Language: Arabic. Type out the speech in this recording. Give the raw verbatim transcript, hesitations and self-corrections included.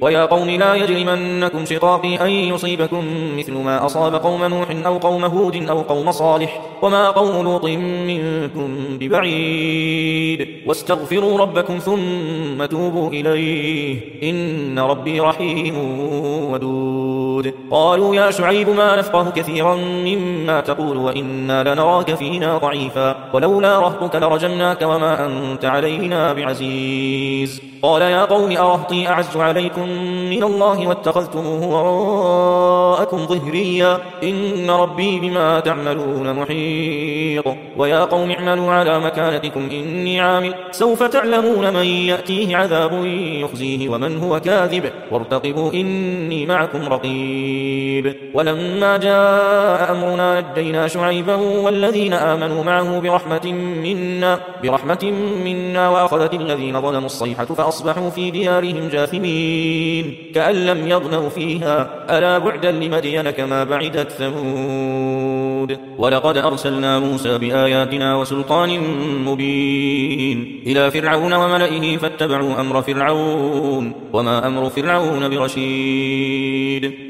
ويا قوم لا يجرمنكم شقاقي أن يصيبكم مثل ما أصاب قوم نوح أو قوم هود أو قوم صالح وما قوم لوط منكم ببعيد واستغفروا ربكم ثم توبوا إليه إن ربي رحيم ودود. قالوا يا شعيب ما نفقه كثيرا مما تقول وإنا لنراك فينا ضعيفا ولولا رهطك لرجمناك وما أنت علينا بعزيز. قال يا قوم أرهطي أعز عليكم من الله واتخذتموه وراءكم ظهريا إن ربي بما تعملون محيط. ويا قوم اعملوا على مكانتكم إني عامل سوف تعلمون من يأتيه عذاب يخزيه ومن هو كاذب وارتقبوا إني معكم رقيب. ولما جاء أمرنا نجينا شعيبا والذين آمنوا معه برحمة منا, برحمة منا وأخذت الذين ظلموا الصيحة فأصبحوا في ديارهم جاثمين كأن لم يغنوا فيها ألا بعدا لمدين كما بعدت ثمود. ولقد أرسلنا موسى بآياتنا وسلطان مبين إلى فرعون وملئه فاتبعوا أمر فرعون وما أمر فرعون برشيد.